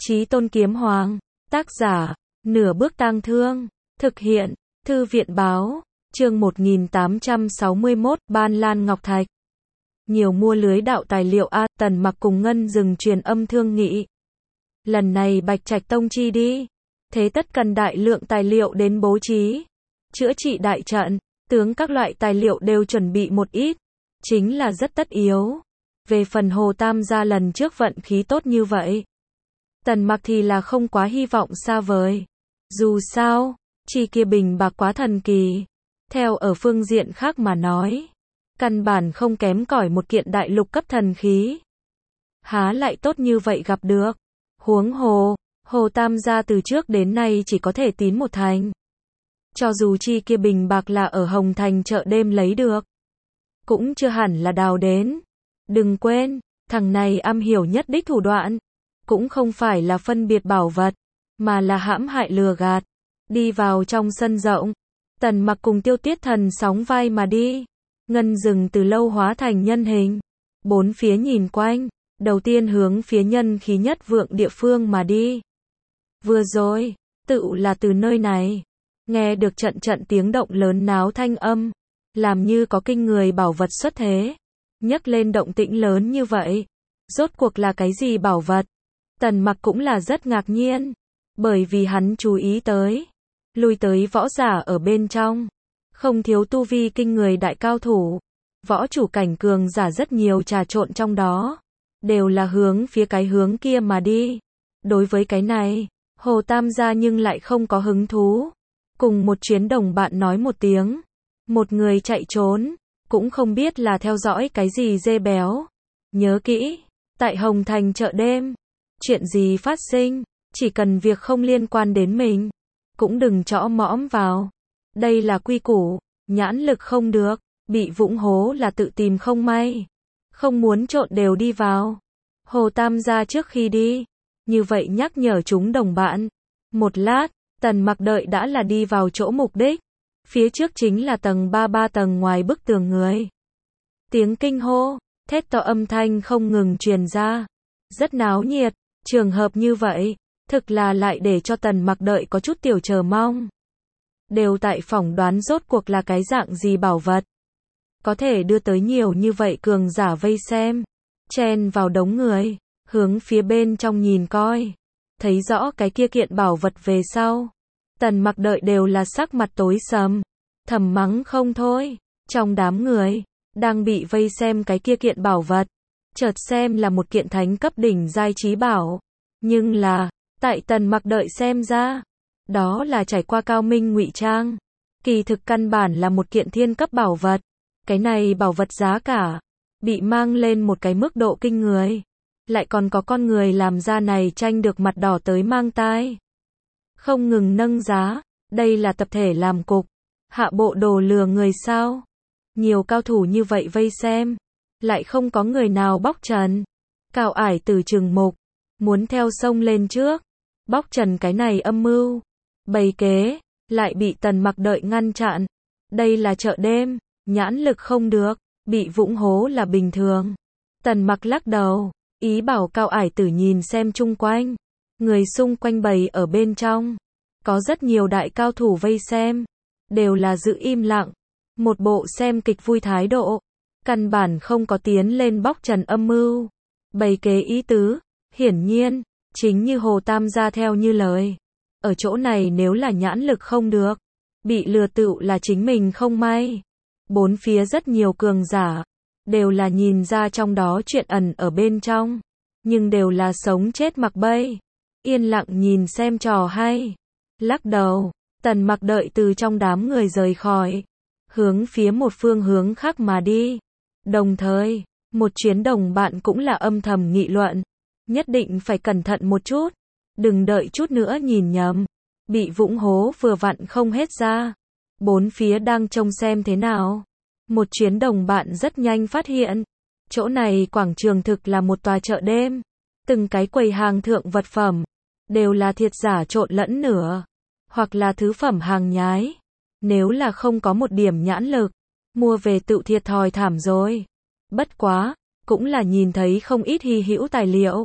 Chí Tôn Kiếm Hoàng, tác giả, Nửa Bước Tang Thương, thực hiện, Thư viện báo, chương 1861, Ban Lan Ngọc Thạch. Nhiều mua lưới đạo tài liệu A, Tần Mặc cùng Ngân Dừng truyền âm thương nghị. Lần này Bạch Trạch Tông chi đi, thế tất cần đại lượng tài liệu đến bố trí, chữa trị đại trận, tướng các loại tài liệu đều chuẩn bị một ít, chính là rất tất yếu. Về phần Hồ Tam gia lần trước vận khí tốt như vậy, Tần Mặc thì là không quá hy vọng xa vời. Dù sao, chi kia bình bạc quá thần kỳ. Theo ở phương diện khác mà nói, căn bản không kém cỏi một kiện đại lục cấp thần khí. Há lại tốt như vậy gặp được. Huống hồ, Hồ Tam gia từ trước đến nay chỉ có thể tín một thành. Cho dù chi kia bình bạc là ở Hồng Thành chợ đêm lấy được, cũng chưa hẳn là đào đến. Đừng quên, thằng này am hiểu nhất đích thủ đoạn, cũng không phải là phân biệt bảo vật, mà là hãm hại lừa gạt. Đi vào trong sân rộng, Tần Mặc cùng Tiêu Tiết Thần sóng vai mà đi. Ngân Dừng từ lâu hóa thành nhân hình, bốn phía nhìn quanh, đầu tiên hướng phía nhân khí nhất vượng địa phương mà đi. Vừa rồi, tự là từ nơi này, nghe được trận trận tiếng động lớn náo thanh âm, làm như có kinh người bảo vật xuất thế, nhấc lên động tĩnh lớn như vậy. Rốt cuộc là cái gì bảo vật? Tần Mặc cũng là rất ngạc nhiên, bởi vì hắn chú ý tới, lui tới võ giả ở bên trong, không thiếu tu vi kinh người đại cao thủ, võ chủ cảnh cường giả rất nhiều trà trộn trong đó, đều là hướng phía cái hướng kia mà đi. Đối với cái này, Hồ Tam gia nhưng lại không có hứng thú. Cùng một chuyến đồng bạn nói một tiếng, một người chạy trốn, cũng không biết là theo dõi cái gì dê béo. Nhớ kỹ, tại Hồng Thành chợ đêm, chuyện gì phát sinh, chỉ cần việc không liên quan đến mình, cũng đừng chõ mõm vào. Đây là quy củ, nhãn lực không được, bị vũng hố là tự tìm không may. Không muốn trộn đều đi vào. Hồ Tam gia trước khi đi, như vậy nhắc nhở chúng đồng bạn. Một lát, Tần Mặc đợi đã là đi vào chỗ mục đích. Phía trước chính là tầng 33 tầng ngoài bức tường người. Tiếng kinh hô, thét to âm thanh không ngừng truyền ra. Rất náo nhiệt, trường hợp như vậy, thực là lại để cho Tần Mặc đợi có chút tiểu chờ mong. Đều tại phỏng đoán rốt cuộc là cái dạng gì bảo vật, có thể đưa tới nhiều như vậy cường giả vây xem, chen vào đống người, hướng phía bên trong nhìn coi, thấy rõ cái kia kiện bảo vật về sau. Tần Mặc đợi đều là sắc mặt tối sầm, thầm mắng không thôi. Trong đám người, đang bị vây xem cái kia kiện bảo vật, chợt xem là một kiện thánh cấp đỉnh giai trí bảo. Nhưng là, tại Tần Mặc đợi xem ra, đó là trải qua cao minh ngụy trang. Kỳ thực căn bản là một kiện thiên cấp bảo vật. Cái này bảo vật giá cả, bị mang lên một cái mức độ kinh người. Lại còn có con người làm ra này tranh được mặt đỏ tới mang tai. Không ngừng nâng giá, đây là tập thể làm cục, hạ bộ đồ lừa người sao? Nhiều cao thủ như vậy vây xem, lại không có người nào bóc trần. Cao Ải Tử trừng mục, muốn theo sông lên trước, bóc trần cái này âm mưu, bày kế, lại bị Tần Mặc đợi ngăn chặn. Đây là chợ đêm, nhãn lực không được, bị vũng hố là bình thường. Tần Mặc lắc đầu, ý bảo Cao Ải Tử nhìn xem chung quanh. Người xung quanh bầy ở bên trong, có rất nhiều đại cao thủ vây xem, đều là giữ im lặng, một bộ xem kịch vui thái độ, căn bản không có tiến lên bóc trần âm mưu, bày kế ý tứ. Hiển nhiên, chính như Hồ Tam gia theo như lời, ở chỗ này nếu là nhãn lực không được, bị lừa tựu là chính mình không may. Bốn phía rất nhiều cường giả, đều là nhìn ra trong đó chuyện ẩn ở bên trong, nhưng đều là sống chết mặc bay, yên lặng nhìn xem trò hay. Lắc đầu, Tần Mặc đợi từ trong đám người rời khỏi, hướng phía một phương hướng khác mà đi. Đồng thời, một chuyến đồng bạn cũng là âm thầm nghị luận, nhất định phải cẩn thận một chút, đừng đợi chút nữa nhìn nhầm, bị vũng hố vừa vặn không hết ra. Bốn phía đang trông xem thế nào. Một chuyến đồng bạn rất nhanh phát hiện, chỗ này quảng trường thực là một tòa chợ đêm, từng cái quầy hàng thượng vật phẩm, đều là thiệt giả trộn lẫn nửa, hoặc là thứ phẩm hàng nhái. Nếu là không có một điểm nhãn lực, mua về tự thiệt thòi thảm rồi. Bất quá, cũng là nhìn thấy không ít hy hữu tài liệu,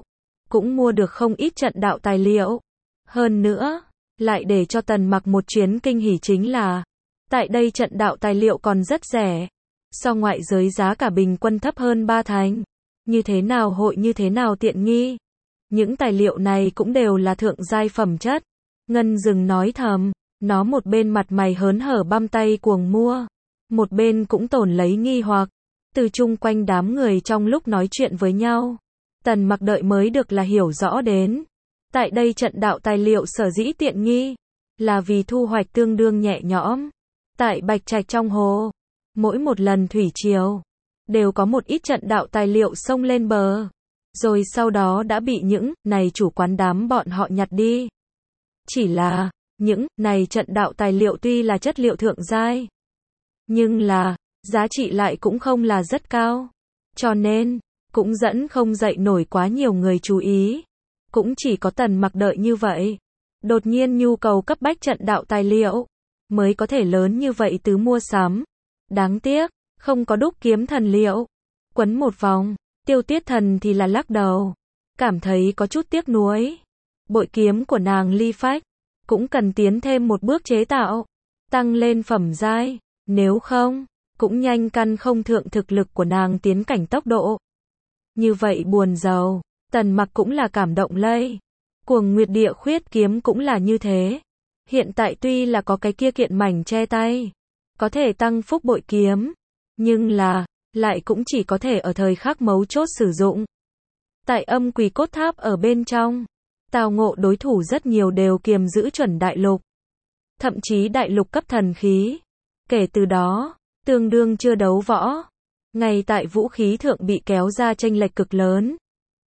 cũng mua được không ít trận đạo tài liệu. Hơn nữa, lại để cho Tần Mặc một chuyến kinh hỉ chính là, tại đây trận đạo tài liệu còn rất rẻ, so ngoại giới giá cả bình quân thấp hơn 3 thành. Như thế nào hội như thế nào tiện nghi. Những tài liệu này cũng đều là thượng giai phẩm chất. Ngân Dừng nói thầm, nó một bên mặt mày hớn hở băm tay cuồng mua, một bên cũng tổn lấy nghi hoặc. Từ chung quanh đám người trong lúc nói chuyện với nhau, Tần Mặc đợi mới được là hiểu rõ đến. Tại đây trận đạo tài liệu sở dĩ tiện nghi, là vì thu hoạch tương đương nhẹ nhõm. Tại Bạch Trạch trong hồ, mỗi một lần thủy triều, đều có một ít trận đạo tài liệu xông lên bờ, rồi sau đó đã bị những này chủ quán đám bọn họ nhặt đi. Chỉ là, những này trận đạo tài liệu tuy là chất liệu thượng giai, nhưng là, giá trị lại cũng không là rất cao. Cho nên, cũng dẫn không dậy nổi quá nhiều người chú ý. Cũng chỉ có Tần Mặc đợi như vậy. Đột nhiên nhu cầu cấp bách trận đạo tài liệu, mới có thể lớn như vậy tứ mua sắm. Đáng tiếc, không có đúc kiếm thần liệu. Quấn một vòng, Tiêu Tuyết Thần thì là lắc đầu. Cảm thấy có chút tiếc nuối. Bội kiếm của nàng Ly Phách, cũng cần tiến thêm một bước chế tạo. Tăng lên phẩm giai, nếu không, cũng nhanh căn không thượng thực lực của nàng tiến cảnh tốc độ. Như vậy buồn rầu, Tần Mặc cũng là cảm động lây. Cuồng Nguyệt Địa Khuyết kiếm cũng là như thế. Hiện tại tuy là có cái kia kiện mảnh che tay, có thể tăng phúc bội kiếm, nhưng là, lại cũng chỉ có thể ở thời khắc mấu chốt sử dụng. Tại Âm Quỷ Cốt Tháp ở bên trong, tào ngộ đối thủ rất nhiều đều kiềm giữ chuẩn đại lục. Thậm chí đại lục cấp thần khí. Kể từ đó, tương đương chưa đấu võ. Ngay tại vũ khí thượng bị kéo ra chênh lệch cực lớn.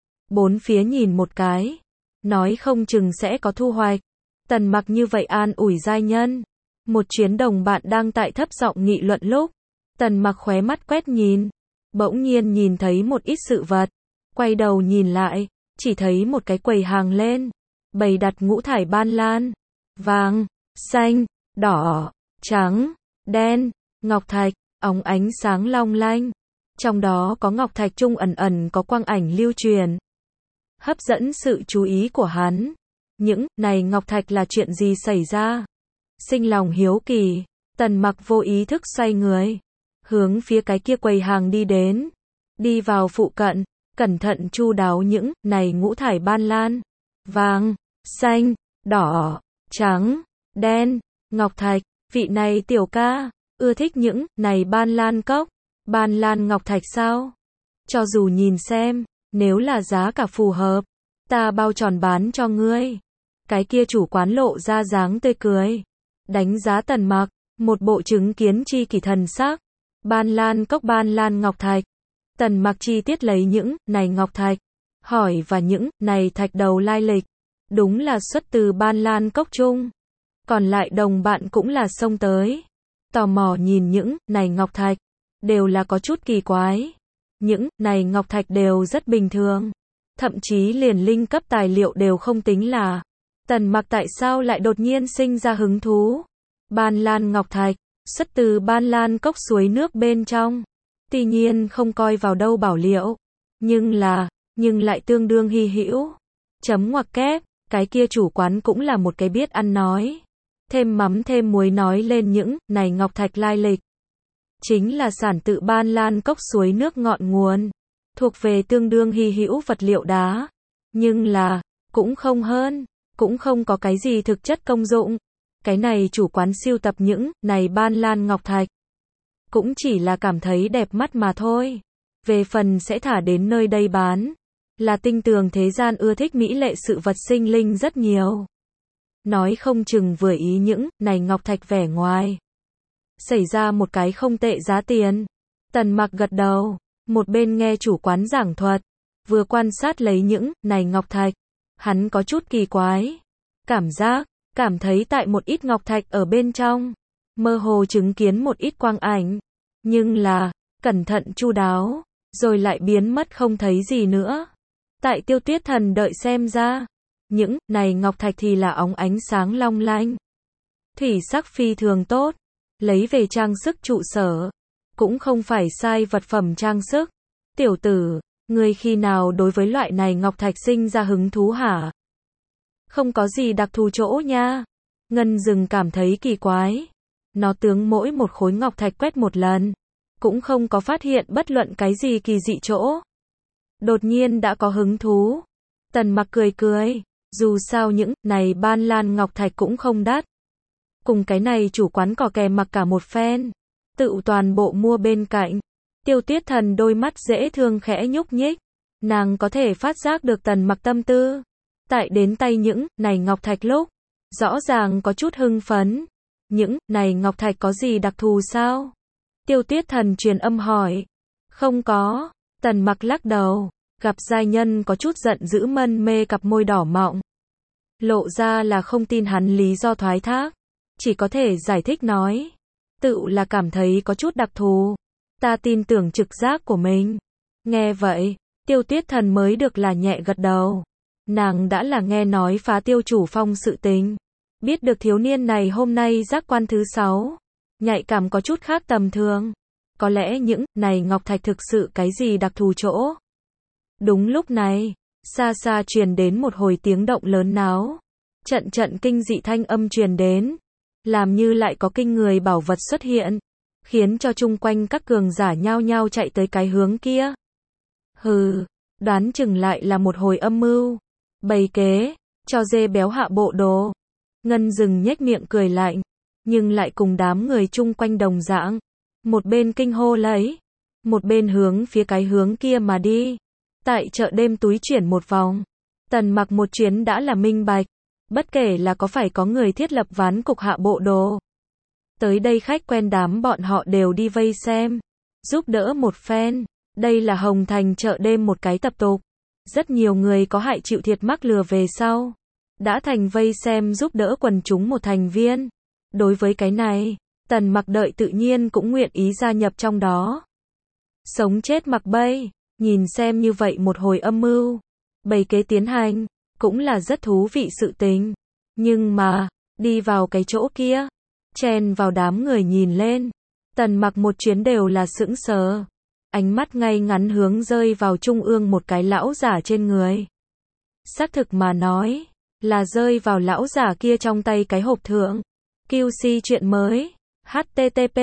Bốn phía nhìn một cái, nói không chừng sẽ có thu hoạch. Tần Mặc như vậy an ủi giai nhân. Một chuyến đồng bạn đang tại thấp giọng nghị luận lúc, Tần Mặc khóe mắt quét nhìn, bỗng nhiên nhìn thấy một ít sự vật, quay đầu nhìn lại, chỉ thấy một cái quầy hàng lên, bày đặt ngũ thải ban lan, vàng, xanh, đỏ, trắng, đen, ngọc thạch, óng ánh sáng long lanh. Trong đó có ngọc thạch trung ẩn ẩn có quang ảnh lưu truyền, hấp dẫn sự chú ý của hắn. Những này ngọc thạch là chuyện gì xảy ra? Sinh lòng hiếu kỳ, Tần Mặc vô ý thức xoay người, hướng phía cái kia quầy hàng đi đến. Đi vào phụ cận, cẩn thận chu đáo những này ngũ thải ban lan, vàng, xanh, đỏ, trắng, đen, ngọc thạch. Vị này tiểu ca, ưa thích những này ban lan cốc, ban lan ngọc thạch sao? Cho dù nhìn xem, nếu là giá cả phù hợp, ta bao tròn bán cho ngươi. Cái kia chủ quán lộ ra dáng tươi cười, đánh giá Tần Mặc, một bộ chứng kiến chi kỷ thần sắc. Ban lan cốc ban lan ngọc thạch. Tần Mặc chi tiết lấy những này ngọc thạch, hỏi và những này thạch đầu lai lịch, đúng là xuất từ ban lan cốc chung. Còn lại đồng bạn cũng là xông tới, tò mò nhìn những này ngọc thạch, đều là có chút kỳ quái. Những này ngọc thạch đều rất bình thường, thậm chí liền linh cấp tài liệu đều không tính là. Tần Mặc tại sao lại đột nhiên sinh ra hứng thú? Ban lan ngọc thạch, xuất từ ban lan cốc suối nước bên trong. Tuy nhiên không coi vào đâu bảo liệu, nhưng lại tương đương hy hữu. Chấm ngoặc kép, cái kia chủ quán cũng là một cái biết ăn nói. Thêm mắm thêm muối nói lên những này ngọc thạch lai lịch. Chính là sản tự ban lan cốc suối nước ngọn nguồn, thuộc về tương đương hy hữu vật liệu đá. Nhưng là, cũng không hơn, cũng không có cái gì thực chất công dụng. Cái này chủ quán sưu tập những này ban lan ngọc thạch, cũng chỉ là cảm thấy đẹp mắt mà thôi. Về phần sẽ thả đến nơi đây bán, là tinh tường thế gian ưa thích mỹ lệ sự vật sinh linh rất nhiều. Nói không chừng vừa ý những này ngọc thạch vẻ ngoài, xảy ra một cái không tệ giá tiền. Tần Mặc gật đầu, một bên nghe chủ quán giảng thuật, vừa quan sát lấy những này ngọc thạch. Hắn có chút kỳ quái, cảm thấy tại một ít ngọc thạch ở bên trong, mơ hồ chứng kiến một ít quang ảnh, nhưng là, cẩn thận chu đáo, rồi lại biến mất không thấy gì nữa. Tại Tiêu Tuyết Thần đợi xem ra, những này ngọc thạch thì là óng ánh sáng long lanh, thủy sắc phi thường tốt, lấy về trang sức trụ sở, cũng không phải sai vật phẩm trang sức. Tiểu tử, Ngươi khi nào đối với loại này ngọc thạch sinh ra hứng thú hả? Không có gì đặc thù chỗ nha. Ngân Dừng cảm thấy kỳ quái. Nó tướng mỗi một khối ngọc thạch quét một lần, cũng không có phát hiện bất luận cái gì kỳ dị chỗ. Đột nhiên đã có hứng thú. Tần Mặc cười cười, dù sao những này ban lan ngọc thạch cũng không đắt. Cùng cái này chủ quán cò kè mặc cả một phen, tự toàn bộ mua bên cạnh. Tiêu Tuyết Thần đôi mắt dễ thương khẽ nhúc nhích, nàng có thể phát giác được Tần Mặc tâm tư. Tại đến tay những này ngọc thạch lúc, rõ ràng có chút hưng phấn. Những này ngọc thạch có gì đặc thù sao? Tiêu Tuyết Thần truyền âm hỏi. Không có. Tần Mặc lắc đầu, gặp giai nhân có chút giận dữ mân mê cặp môi đỏ mọng. Lộ ra là không tin hắn lý do thoái thác, chỉ có thể giải thích nói. Tự là cảm thấy có chút đặc thù. Ta tin tưởng trực giác của mình. Nghe vậy, Tiêu Tuyết Thần mới được là nhẹ gật đầu. Nàng đã là nghe nói phá Tiêu chủ phong sự tình. Biết được thiếu niên này hôm nay giác quan thứ 6. Nhạy cảm có chút khác tầm thường. Có lẽ những này ngọc thạch thực sự cái gì đặc thù chỗ. Đúng lúc này, xa xa truyền đến một hồi tiếng động lớn náo. Trận trận kinh dị thanh âm truyền đến, làm như lại có kinh người bảo vật xuất hiện, khiến cho chung quanh các cường giả nhao nhao chạy tới cái hướng kia. Hừ, đoán chừng lại là một hồi âm mưu, bày kế, cho dê béo hạ bộ đồ. Ngân Dừng nhếch miệng cười lạnh, nhưng lại cùng đám người chung quanh đồng dạng, một bên kinh hô lấy, một bên hướng phía cái hướng kia mà đi. Tại chợ đêm túi chuyển một vòng, Tần Mặc một chuyến đã là minh bạch, bất kể là có phải có người thiết lập ván cục hạ bộ đồ. Tới đây khách quen đám bọn họ đều đi vây xem, giúp đỡ một phen. Đây là Hồng Thành chợ đêm một cái tập tục. Rất nhiều người có hại chịu thiệt mắc lừa về sau, đã thành vây xem giúp đỡ quần chúng một thành viên. Đối với cái này, Tần Mặc đợi tự nhiên cũng nguyện ý gia nhập trong đó. Sống chết mặc bay, nhìn xem như vậy một hồi âm mưu, bày kế tiến hành, cũng là rất thú vị sự tình. Nhưng mà, đi vào cái chỗ kia, chen vào đám người nhìn lên, Tần Mặc một chuyến đều là sững sờ. Ánh mắt ngay ngắn hướng rơi vào trung ương một cái lão giả trên người. Xác thực mà nói, là rơi vào lão giả kia trong tay cái hộp thượng. QC chuyện mới. http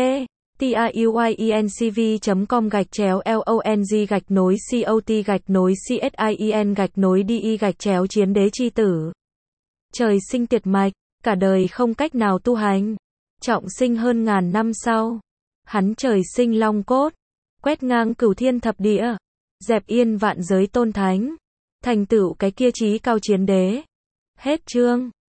tayuincv.com/long/cot-csin-di-chiến đế chi tử. Trời sinh tiệt mạch, cả đời không cách nào tu hành. Trọng sinh hơn ngàn năm sau, hắn trời sinh long cốt, quét ngang cửu thiên thập địa, dẹp yên vạn giới tôn thánh, thành tựu cái kia chí cao chiến đế. Hết chương.